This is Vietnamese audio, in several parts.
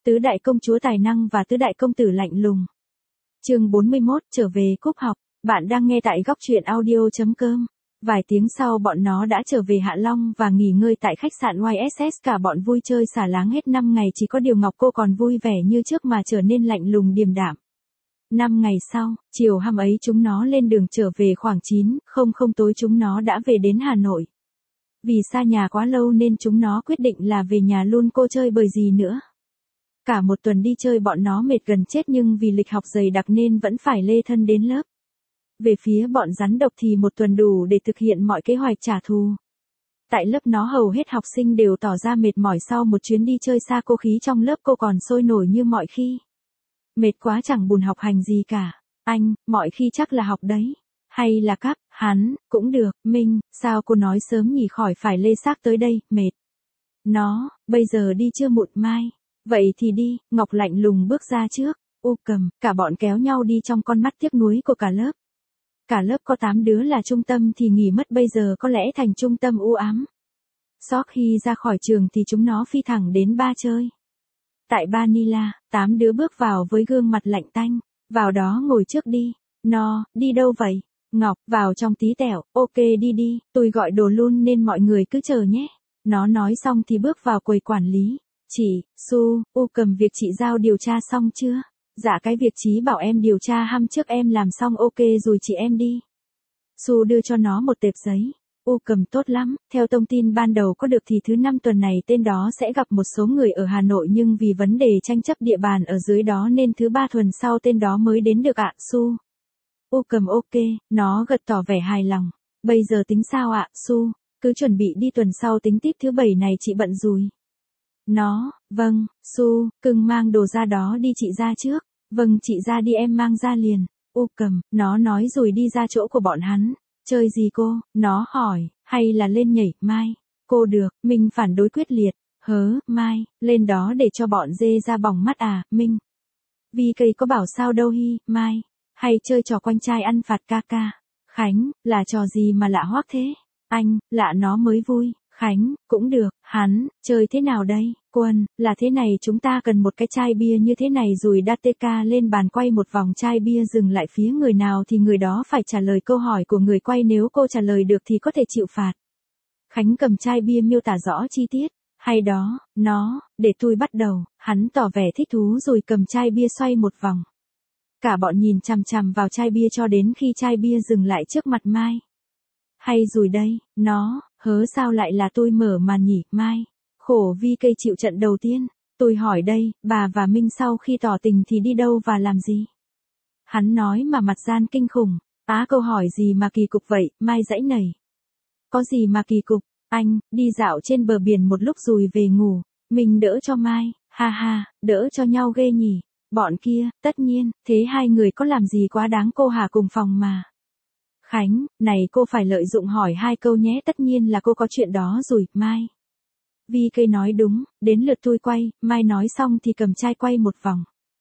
Tứ đại công chúa tài năng và tứ đại công tử lạnh lùng. Chương 41, trở về cúp học. Bạn đang nghe tại góc truyện audio.com. Vài tiếng sau bọn nó đã trở về Hạ Long và nghỉ ngơi tại khách sạn YSS. Cả bọn vui chơi xả láng hết 5 ngày, chỉ có điều Ngọc Cô còn vui vẻ như trước mà trở nên lạnh lùng điềm đạm. 5 ngày sau, chiều hôm ấy chúng nó lên đường trở về khoảng 9:00 tối chúng nó đã về đến Hà Nội. Vì xa nhà quá lâu nên chúng nó quyết định là về nhà luôn, cô chơi bời gì nữa. Cả một tuần đi chơi bọn nó mệt gần chết nhưng vì lịch học dày đặc nên vẫn phải lê thân đến lớp. Về phía bọn rắn độc thì một tuần đủ để thực hiện mọi kế hoạch trả thù. Tại lớp nó hầu hết học sinh đều tỏ ra mệt mỏi sau một chuyến đi chơi xa, cô khí trong lớp cô còn sôi nổi như mọi khi. Mệt quá chẳng buồn học hành gì cả. Anh, mọi khi chắc là học đấy. Hay là cắp, hắn, cũng được. Minh, sao cô nói sớm nhỉ, khỏi phải lê xác tới đây, mệt. Nó, bây giờ đi chưa muộn mai. Vậy thì đi, Ngọc lạnh lùng bước ra trước. Cầm, cả bọn kéo nhau đi trong con mắt tiếc nuối của cả lớp. Cả lớp có 8 đứa là trung tâm thì nghỉ mất, bây giờ có lẽ thành trung tâm u ám. Sau khi ra khỏi trường thì chúng nó phi thẳng đến bar chơi. Tại bar Nila, 8 đứa bước vào với gương mặt lạnh tanh. Vào đó ngồi trước đi. Nó, đi đâu vậy? Ngọc, vào trong tí tẹo. Ok đi, tôi gọi đồ luôn nên mọi người cứ chờ nhé. Nó nói xong thì bước vào quầy quản lý. Chị, Cầm, việc chị giao điều tra xong chưa? Dạ cái việc Chí bảo em điều tra hôm trước em làm xong ok rồi chị, em đi. Đưa cho nó một tệp giấy. Cầm, tốt lắm, theo thông tin ban đầu có được thì thứ 5 tuần này tên đó sẽ gặp một số người ở Hà Nội nhưng vì vấn đề tranh chấp địa bàn ở dưới đó nên thứ 3 tuần sau tên đó mới đến được ạ. Cầm, ok, nó gật tỏ vẻ hài lòng. Bây giờ tính sao ạ? Cứ chuẩn bị đi, tuần sau tính tiếp, thứ 7 này chị bận rồi. Nó, vâng, cưng mang đồ ra đó đi, chị ra trước. Vâng chị ra đi, em mang ra liền. Cầm, nó nói rồi đi ra chỗ của bọn hắn. Chơi gì cô? Nó hỏi, hay là lên nhảy, mai? Cô được, Minh phản đối quyết liệt. Mai, lên đó để cho bọn dê ra bỏng mắt à, Minh? Vì cây có bảo sao đâu mai. Hay chơi trò quanh chai ăn phạt ca. Khánh, là trò gì mà lạ hoắc thế? Anh, lạ nó mới vui. Khánh, cũng được, hắn, chơi thế nào đây? Quân, là thế này, chúng ta cần một cái chai bia như thế này rồi đặt TK lên bàn, quay một vòng chai bia, dừng lại phía người nào thì người đó phải trả lời câu hỏi của người quay, nếu cô trả lời được thì có thể chịu phạt. Khánh cầm chai bia miêu tả rõ chi tiết. Hay đó, nó, để tôi bắt đầu. Hắn tỏ vẻ thích thú rồi cầm chai bia xoay một vòng. Cả bọn nhìn chằm chằm vào chai bia cho đến khi chai bia dừng lại trước mặt Mai. Hay rồi đây, nó, sao lại là tôi mở màn nhỉ, Mai? Khổ vì cây chịu trận đầu tiên. Tôi hỏi đây, bà và Minh sau khi tỏ tình thì đi đâu và làm gì? Hắn nói mà mặt gian kinh khủng. Câu hỏi gì mà kỳ cục vậy, Mai giãy nảy. Có gì mà kỳ cục, anh, đi dạo trên bờ biển một lúc rồi về ngủ. Mình đỡ cho Mai, ha, đỡ cho nhau ghê nhỉ. Bọn kia, tất nhiên, thế hai người có làm gì quá đáng, cô Hà cùng phòng mà. Khánh, này cô phải lợi dụng hỏi 2 câu nhé, tất nhiên là cô có chuyện đó rồi, Mai. Vi cây nói đúng, đến lượt tôi quay, Mai nói xong thì cầm chai quay một vòng.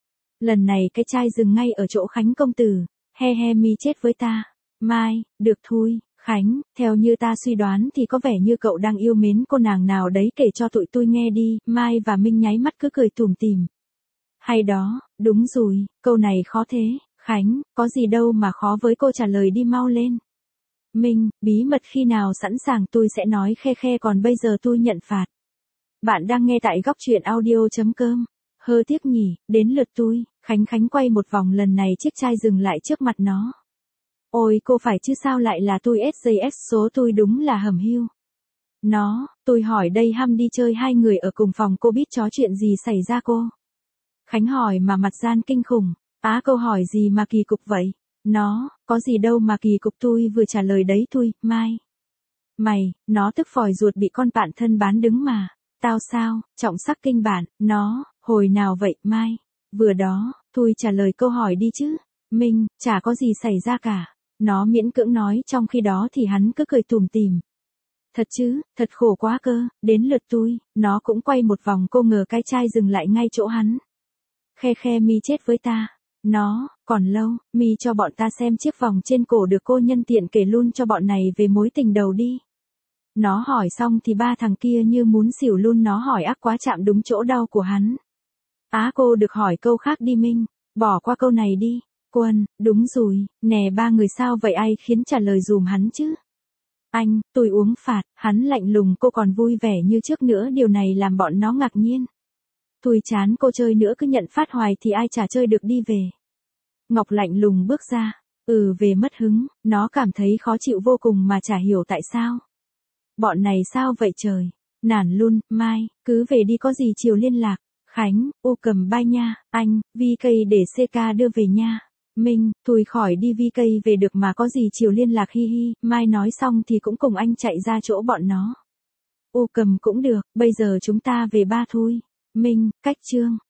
Lần này cái chai dừng ngay ở chỗ Khánh công tử. He mi chết với ta. Mai, được thôi, Khánh, theo như ta suy đoán thì có vẻ như cậu đang yêu mến cô nàng nào đấy, kể cho tụi tôi nghe đi. Mai và Minh nháy mắt cứ cười tủm tỉm. Hay đó, đúng rồi, câu này khó thế. Khánh, có gì đâu mà khó với cô, trả lời đi mau lên. Minh, bí mật khi nào sẵn sàng tôi sẽ nói, khe, còn bây giờ tôi nhận phạt. Bạn đang nghe tại góc truyện audio.com. Tiếc nhỉ, đến lượt tôi. Khánh quay một vòng, lần này chiếc chai dừng lại trước mặt nó. Ôi cô phải chứ, sao lại là tôi, SJS số tôi đúng là hầm hưu. Nó, tôi hỏi đây, hăm đi chơi 2 người ở cùng phòng, cô biết chó chuyện gì xảy ra cô? Khánh hỏi mà mặt gian kinh khủng. Câu hỏi gì mà kỳ cục vậy? Nó, có gì đâu mà kỳ cục, tôi vừa trả lời đấy thôi, Mai. Mày, nó tức phòi ruột, bị con bạn thân bán đứng mà. Tao sao, trọng sắc kinh bạn, nó, hồi nào vậy, Mai? Vừa đó, tôi trả lời câu hỏi đi chứ. Minh, chả có gì xảy ra cả. Nó miễn cưỡng nói, trong khi đó thì hắn cứ cười tủm tỉm. Thật chứ, thật khổ quá cơ, đến lượt tôi. Nó cũng quay một vòng, cô ngờ cái chai dừng lại ngay chỗ hắn. Khe mi chết với ta. Nó, còn lâu, mi cho bọn ta xem chiếc vòng trên cổ được cô, nhân tiện kể luôn cho bọn này về mối tình đầu đi. Nó hỏi xong thì 3 thằng kia như muốn xỉu luôn, nó hỏi ác quá, chạm đúng chỗ đau của hắn. Á cô được hỏi câu khác đi Minh, bỏ qua câu này đi. Quân, đúng rồi, nè ba người sao vậy ai khiến trả lời dùm hắn chứ? Anh, tôi uống phạt, hắn lạnh lùng cô còn vui vẻ như trước nữa điều này làm bọn nó ngạc nhiên. Tôi chán cô chơi nữa cứ nhận phát hoài thì ai chả chơi được đi về. Ngọc lạnh lùng bước ra, về mất hứng, nó cảm thấy khó chịu vô cùng mà chả hiểu tại sao. Bọn này sao vậy trời, nản luôn, Mai, cứ về đi có gì chiều liên lạc. Khánh, ô cầm bye nha, anh, VK để CK đưa về nha. Minh, tôi khỏi đi VK về được mà có gì chiều liên lạc hi hi, Mai nói xong thì cũng cùng anh chạy ra chỗ bọn nó. Ô cầm cũng được, bây giờ chúng ta về ba thôi. Minh, cách chương.